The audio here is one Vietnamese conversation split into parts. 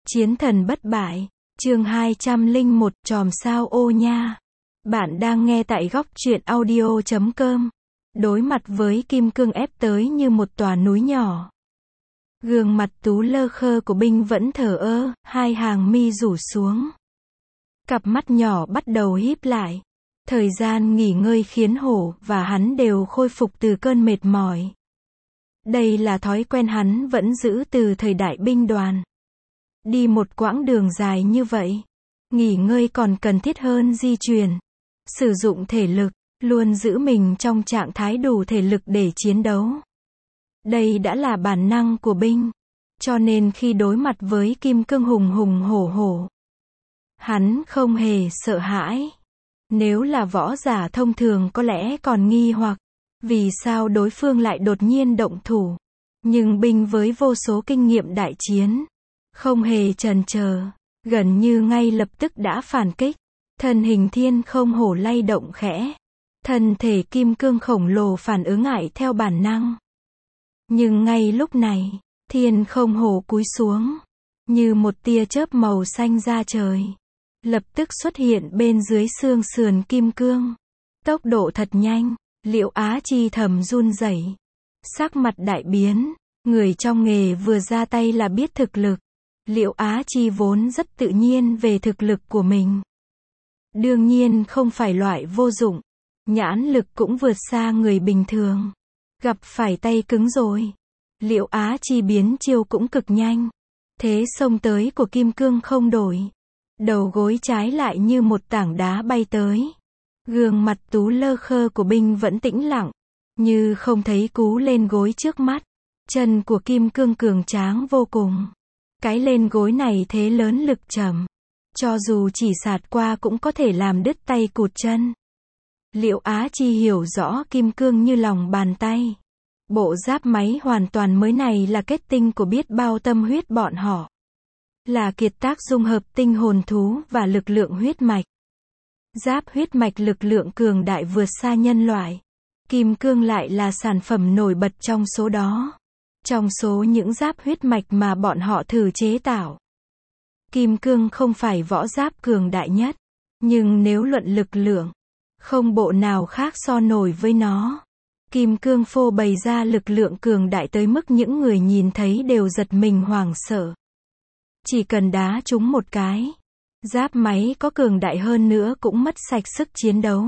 Chiến thần bất bại, chương 201, chòm sao ô nha. Bạn đang nghe tại góc truyện audio.com. Đối mặt với kim cương ép tới như một tòa núi nhỏ. Gương mặt tú lơ khơ của Binh vẫn thờ ơ, hai hàng mi rủ xuống. Cặp mắt nhỏ bắt đầu híp lại. Thời gian nghỉ ngơi khiến hổ và hắn đều khôi phục từ cơn mệt mỏi. Đây là thói quen hắn vẫn giữ từ thời đại binh đoàn. Đi một quãng đường dài như vậy, nghỉ ngơi còn cần thiết hơn di chuyển. Sử dụng thể lực, luôn giữ mình trong trạng thái đủ thể lực để chiến đấu. Đây đã là bản năng của binh. Cho nên khi đối mặt với kim cương hùng hùng hổ hổ, hắn không hề sợ hãi. Nếu là võ giả thông thường có lẽ còn nghi hoặc, vì sao đối phương lại đột nhiên động thủ. Nhưng binh với vô số kinh nghiệm đại chiến, không hề chần chờ, gần như ngay lập tức đã phản kích. Thân hình thiên không hổ lay động khẽ. Thân thể kim cương khổng lồ phản ứng lại theo bản năng. Nhưng ngay lúc này, thiên không hổ cúi xuống, như một tia chớp màu xanh ra trời. Lập tức xuất hiện bên dưới xương sườn kim cương. Tốc độ thật nhanh, Liễu Á Chi thầm run rẩy. Sắc mặt đại biến, người trong nghề vừa ra tay là biết thực lực. Liễu Á Chi vốn rất tự nhiên về thực lực của mình. Đương nhiên không phải loại vô dụng. Nhãn lực cũng vượt xa người bình thường. Gặp phải tay cứng rồi. Liễu Á Chi biến chiêu cũng cực nhanh. Thế xông tới của kim cương không đổi. Đầu gối trái lại như một tảng đá bay tới. Gương mặt tú lơ khơ của binh vẫn tĩnh lặng, như không thấy cú lên gối trước mắt. Chân của kim cương cường tráng vô cùng. Cái lên gối này thế lớn lực trầm. Cho dù chỉ sạt qua cũng có thể làm đứt tay cụt chân. Liễu Á Chi hiểu rõ kim cương như lòng bàn tay. Bộ giáp máy hoàn toàn mới này là kết tinh của biết bao tâm huyết bọn họ. Là kiệt tác dung hợp tinh hồn thú và lực lượng huyết mạch. Giáp huyết mạch lực lượng cường đại vượt xa nhân loại. Kim cương lại là sản phẩm nổi bật trong số đó. Trong số những giáp huyết mạch mà bọn họ thử chế tạo, kim cương không phải võ giáp cường đại nhất. Nhưng nếu luận lực lượng, không bộ nào khác so nổi với nó. Kim cương phô bày ra lực lượng cường đại tới mức những người nhìn thấy đều giật mình hoảng sợ. Chỉ cần đá trúng một cái, giáp máy có cường đại hơn nữa cũng mất sạch sức chiến đấu.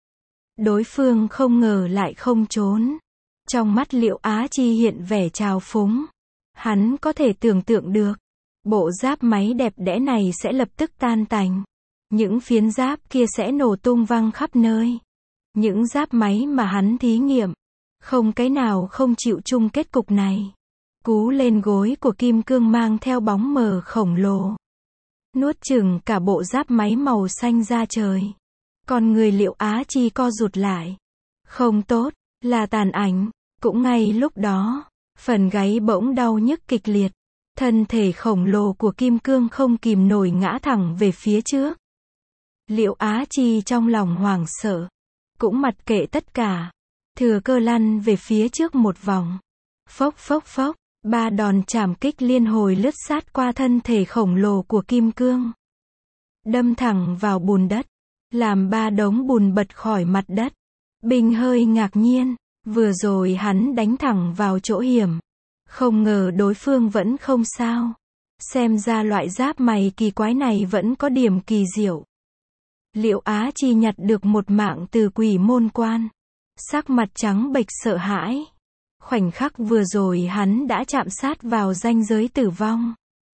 Đối phương không ngờ lại không trốn. Trong mắt Liễu Á Chi hiện vẻ trào phúng. Hắn có thể tưởng tượng được, bộ giáp máy đẹp đẽ này sẽ lập tức tan tành. Những phiến giáp kia sẽ nổ tung văng khắp nơi. Những giáp máy mà hắn thí nghiệm, không cái nào không chịu chung kết cục này. Cú lên gối của kim cương mang theo bóng mờ khổng lồ. Nuốt chửng cả bộ giáp máy màu xanh ra trời. Còn người Liễu Á Chi co rụt lại. Không tốt, là tàn ảnh. Cũng ngay lúc đó, phần gáy bỗng đau nhức kịch liệt. Thân thể khổng lồ của kim cương không kìm nổi ngã thẳng về phía trước. Liễu Á Chi trong lòng hoảng sợ. Cũng mặc kệ tất cả. Thừa cơ lăn về phía trước một vòng. Phốc phốc phốc. Ba đòn chảm kích liên hồi lướt sát qua thân thể khổng lồ của kim cương. Đâm thẳng vào bùn đất. Làm ba đống bùn bật khỏi mặt đất. Binh hơi ngạc nhiên. Vừa rồi hắn đánh thẳng vào chỗ hiểm. Không ngờ đối phương vẫn không sao. Xem ra loại giáp mày kỳ quái này vẫn có điểm kỳ diệu. Liễu Á Chi nhặt được một mạng từ quỷ môn quan. Sắc mặt trắng bệch sợ hãi. Khoảnh khắc vừa rồi hắn đã chạm sát vào ranh giới tử vong.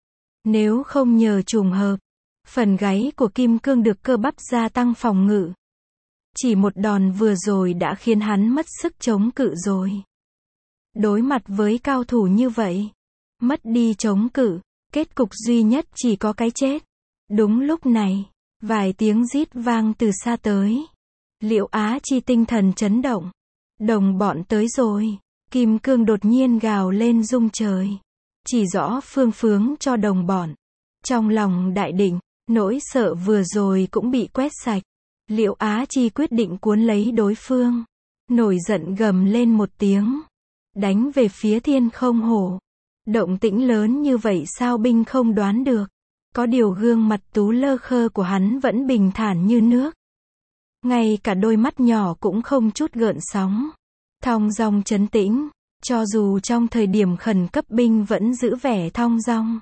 Nếu không nhờ trùng hợp, phần gáy của kim cương được cơ bắp gia tăng phòng ngự. Chỉ một đòn vừa rồi đã khiến hắn mất sức chống cự rồi. Đối mặt với cao thủ như vậy, mất đi chống cự, kết cục duy nhất chỉ có cái chết. Đúng lúc này, vài tiếng rít vang từ xa tới. Liễu Á Chi tinh thần chấn động. Đồng bọn tới rồi. Kim cương đột nhiên gào lên rung trời. Chỉ rõ phương hướng cho đồng bọn. Trong lòng đại định, nỗi sợ vừa rồi cũng bị quét sạch. Liễu Á Chi quyết định cuốn lấy đối phương. Nổi giận gầm lên một tiếng. Đánh về phía thiên không hổ. Động tĩnh lớn như vậy sao binh không đoán được. Có điều gương mặt tú lơ khơ của hắn vẫn bình thản như nước. Ngay cả đôi mắt nhỏ cũng không chút gợn sóng. Thong dong trấn tĩnh. Cho dù trong thời điểm khẩn cấp binh vẫn giữ vẻ thong dong.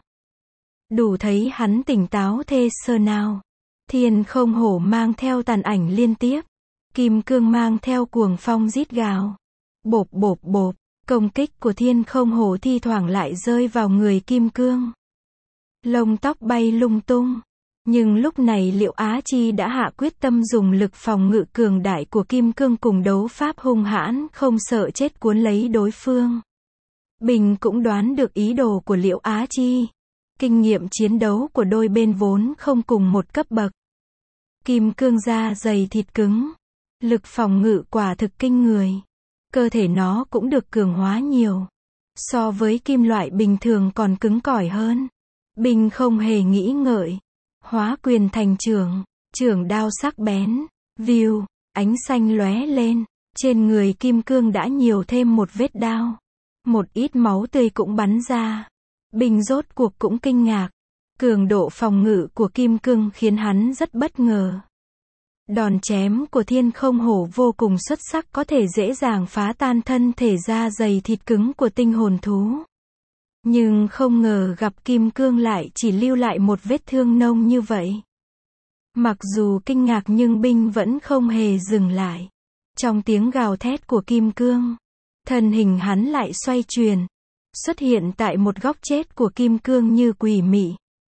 Đủ thấy hắn tỉnh táo thê sơ nào. Thiên không hổ mang theo tàn ảnh liên tiếp. Kim cương mang theo cuồng phong rít gào. Bộp bộp bộp. Công kích của thiên không hổ thi thoảng lại rơi vào người kim cương. Lông tóc bay lung tung. Nhưng lúc này Liệu Á Chi đã hạ quyết tâm dùng lực phòng ngự cường đại của kim cương cùng đấu pháp hung hãn không sợ chết cuốn lấy đối phương. Bình cũng đoán được ý đồ của Liệu Á Chi. Kinh nghiệm chiến đấu của đôi bên vốn không cùng một cấp bậc. Kim cương da dày thịt cứng. Lực phòng ngự quả thực kinh người. Cơ thể nó cũng được cường hóa nhiều. So với kim loại bình thường còn cứng cỏi hơn. Bình không hề nghĩ ngợi. Hóa quyền thành chưởng đao sắc bén. View, ánh xanh lóe lên. Trên người kim cương đã nhiều thêm một vết đao. Một ít máu tươi cũng bắn ra. Bình rốt cuộc cũng kinh ngạc. Cường độ phòng ngự của kim cương khiến hắn rất bất ngờ. Đòn chém của thiên không hổ vô cùng xuất sắc, có thể dễ dàng phá tan thân thể da dày thịt cứng của tinh hồn thú. Nhưng không ngờ gặp kim cương lại chỉ lưu lại một vết thương nông như vậy. Mặc dù kinh ngạc nhưng binh vẫn không hề dừng lại. Trong tiếng gào thét của kim cương, thân hình hắn lại xoay chuyển, xuất hiện tại một góc chết của kim cương như quỷ mị.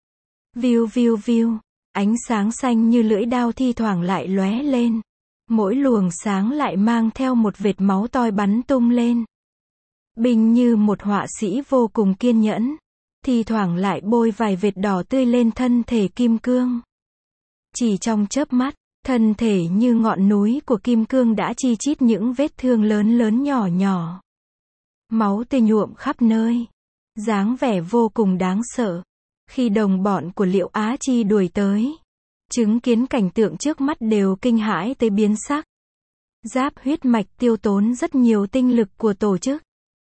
Viu viu viu, ánh sáng xanh như lưỡi đao thi thoảng lại lóe lên. Mỗi luồng sáng lại mang theo một vệt máu toi bắn tung lên. Bình như một họa sĩ vô cùng kiên nhẫn, thi thoảng lại bôi vài vệt đỏ tươi lên thân thể kim cương. Chỉ trong chớp mắt, thân thể như ngọn núi của kim cương đã chi chít những vết thương lớn lớn nhỏ nhỏ. Máu tươi nhuộm khắp nơi. Dáng vẻ vô cùng đáng sợ. Khi đồng bọn của Liệu Á Chi đuổi tới, chứng kiến cảnh tượng trước mắt đều kinh hãi tới biến sắc. Giáp huyết mạch tiêu tốn rất nhiều tinh lực của tổ chức.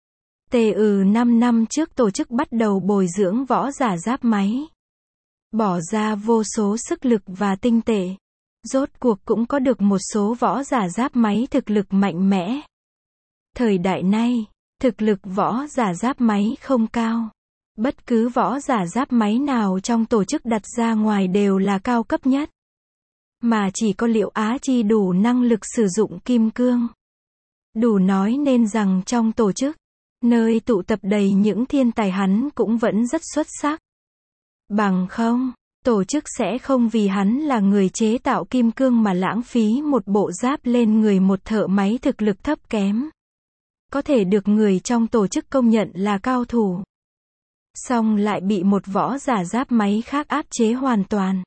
5 năm trước tổ chức bắt đầu bồi dưỡng võ giả giáp máy. Bỏ ra vô số sức lực và tinh tệ. Rốt cuộc cũng có được một số võ giả giáp máy thực lực mạnh mẽ. Thời đại nay, thực lực võ giả giáp máy không cao. Bất cứ võ giả giáp máy nào trong tổ chức đặt ra ngoài đều là cao cấp nhất. Mà chỉ có Liệu Á Chi đủ năng lực sử dụng kim cương. Đủ nói nên rằng trong tổ chức, nơi tụ tập đầy những thiên tài hắn cũng vẫn rất xuất sắc. Bằng không, tổ chức sẽ không vì hắn là người chế tạo kim cương mà lãng phí một bộ giáp lên người một thợ máy thực lực thấp kém. Có thể được người trong tổ chức công nhận là cao thủ. Song lại bị một võ giả giáp máy khác áp chế hoàn toàn.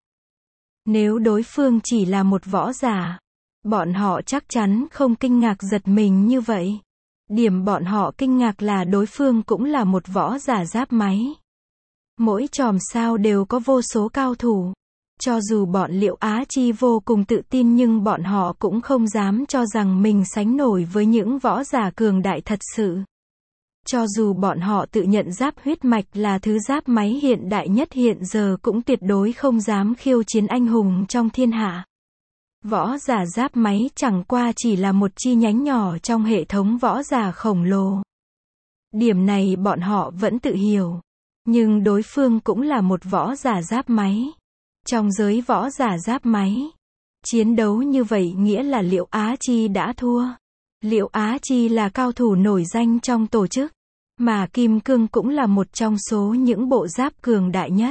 Nếu đối phương chỉ là một võ giả, bọn họ chắc chắn không kinh ngạc giật mình như vậy. Điểm bọn họ kinh ngạc là đối phương cũng là một võ giả giáp máy. Mỗi chòm sao đều có vô số cao thủ. Cho dù bọn Liệu Á Chi vô cùng tự tin nhưng bọn họ cũng không dám cho rằng mình sánh nổi với những võ giả cường đại thật sự. Cho dù bọn họ tự nhận giáp huyết mạch là thứ giáp máy hiện đại nhất hiện giờ cũng tuyệt đối không dám khiêu chiến anh hùng trong thiên hạ. Võ giả giáp máy chẳng qua chỉ là một chi nhánh nhỏ trong hệ thống võ giả khổng lồ. Điểm này bọn họ vẫn tự hiểu. Nhưng đối phương cũng là một võ giả giáp máy. Trong giới võ giả giáp máy, chiến đấu như vậy nghĩa là Liệu Á Chi đã thua. Liệu Á Chi là cao thủ nổi danh trong tổ chức, mà kim cương cũng là một trong số những bộ giáp cường đại nhất.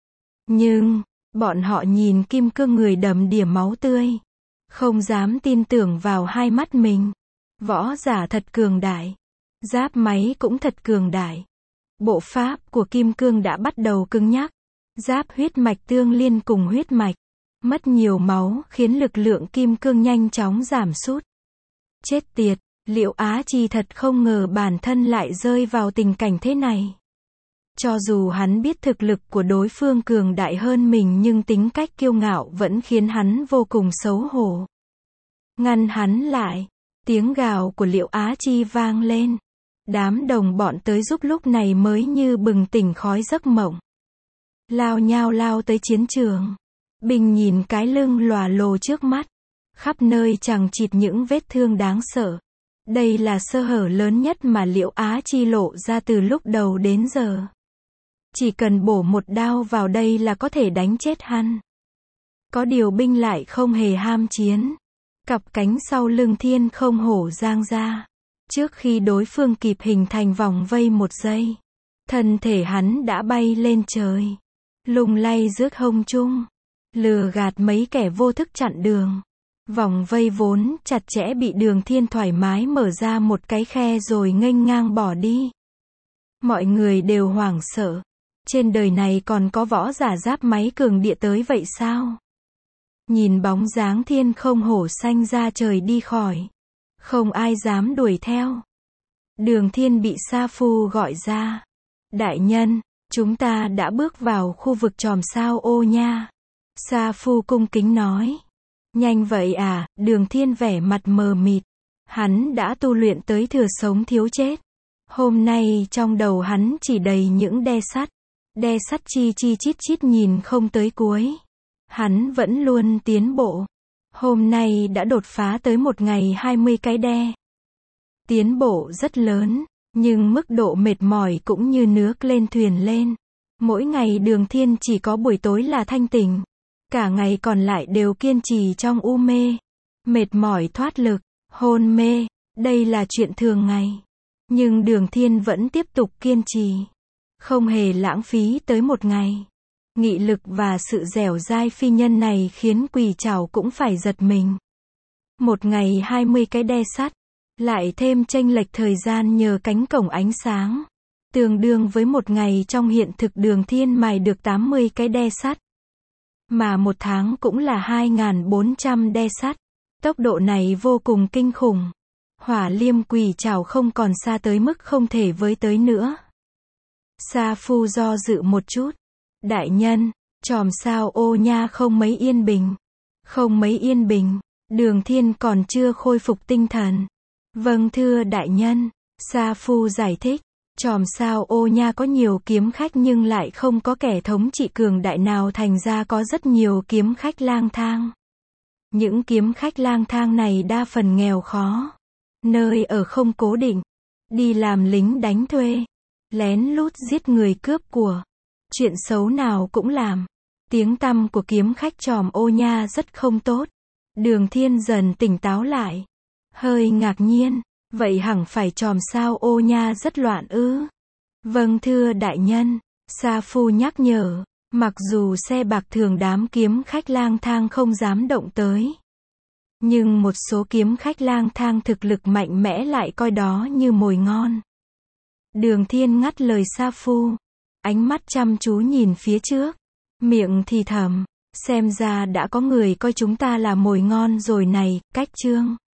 Nhưng, bọn họ nhìn kim cương người đầm đìa máu tươi, không dám tin tưởng vào hai mắt mình. Võ giả thật cường đại, giáp máy cũng thật cường đại. Bộ pháp của kim cương đã bắt đầu cứng nhắc. Giáp huyết mạch tương liên cùng huyết mạch, mất nhiều máu khiến lực lượng kim cương nhanh chóng giảm sút. Chết tiệt, Liệu Á Chi thật không ngờ bản thân lại rơi vào tình cảnh thế này. Cho dù hắn biết thực lực của đối phương cường đại hơn mình nhưng tính cách kiêu ngạo vẫn khiến hắn vô cùng xấu hổ. Ngăn hắn lại, tiếng gào của Liệu Á Chi vang lên. Đám đồng bọn tới giúp lúc này mới như bừng tỉnh khói giấc mộng. Lao nhao lao tới chiến trường. Bình nhìn cái lưng lòa lồ trước mắt. Khắp nơi chằng chịt những vết thương đáng sợ. Đây là sơ hở lớn nhất mà Liễu Á Chi lộ ra từ lúc đầu đến giờ. Chỉ cần bổ một đao vào đây là có thể đánh chết hắn. Có điều binh lại không hề ham chiến. Cặp cánh sau lưng Thiên Không Hổ giang ra. Trước khi đối phương kịp hình thành vòng vây một giây, thân thể hắn đã bay lên trời, lung lay giữa không trung, lừa gạt mấy kẻ vô thức chặn đường. Vòng vây vốn chặt chẽ bị Đường Thiên thoải mái mở ra một cái khe rồi nghênh ngang bỏ đi. Mọi người đều hoảng sợ. Trên đời này còn có võ giả giáp máy cường địa tới vậy sao? Nhìn bóng dáng Thiên Không Hổ xanh ra trời đi khỏi. Không ai dám đuổi theo. Đường Thiên bị Sa Phu gọi ra. Đại nhân, chúng ta đã bước vào khu vực chòm sao ô nha. Sa Phu cung kính nói. Nhanh vậy à? Đường Thiên vẻ mặt mờ mịt. Hắn đã tu luyện tới thừa sống thiếu chết. Hôm nay trong đầu hắn chỉ đầy những đe sắt. Đe sắt chi chi chít chít nhìn không tới cuối. Hắn vẫn luôn tiến bộ. Hôm nay đã đột phá tới một ngày 20 cái đe. Tiến bộ rất lớn, nhưng mức độ mệt mỏi cũng như nước lên thuyền lên. Mỗi ngày Đường Thiên chỉ có buổi tối là thanh tỉnh. Cả ngày còn lại đều kiên trì trong u mê. Mệt mỏi thoát lực, hôn mê, đây là chuyện thường ngày. Nhưng Đường Thiên vẫn tiếp tục kiên trì. Không hề lãng phí tới một ngày. Nghị lực và sự dẻo dai phi nhân này khiến Quỷ Trảo cũng phải giật mình. Một ngày 20 cái đe sắt, lại thêm chênh lệch thời gian nhờ cánh cổng ánh sáng. Tương đương với một ngày trong hiện thực Đường Thiên mài được 80 cái đe sắt. Mà một tháng cũng là 2.400 đe sắt. Tốc độ này vô cùng kinh khủng. Hỏa Liêm Quỷ Trảo không còn xa tới mức không thể với tới nữa. Sa Phu do dự một chút. Đại nhân, chòm sao ô nha không mấy yên bình. Không mấy yên bình. Đường Thiên còn chưa khôi phục tinh thần. Vâng thưa đại nhân. Sa Phu giải thích. Chòm sao ô nha có nhiều kiếm khách nhưng lại không có kẻ thống trị cường đại nào, thành ra có rất nhiều kiếm khách lang thang. Những kiếm khách lang thang này đa phần nghèo khó. Nơi ở không cố định. Đi làm lính đánh thuê. Lén lút giết người cướp của. Chuyện xấu nào cũng làm. Tiếng tăm của kiếm khách chòm ô nha rất không tốt. Đường Thiên dần tỉnh táo lại. Hơi ngạc nhiên. Vậy hẳn phải chòm sao ô nha rất loạn ư? Vâng thưa đại nhân. Sa Phu nhắc nhở. Mặc dù xe bạc thường đám kiếm khách lang thang không dám động tới. Nhưng một số kiếm khách lang thang thực lực mạnh mẽ lại coi đó như mồi ngon. Đường Thiên ngắt lời Sa Phu. Ánh mắt chăm chú nhìn phía trước. Miệng thì thầm. Xem ra đã có người coi chúng ta là mồi ngon rồi này, cách chương.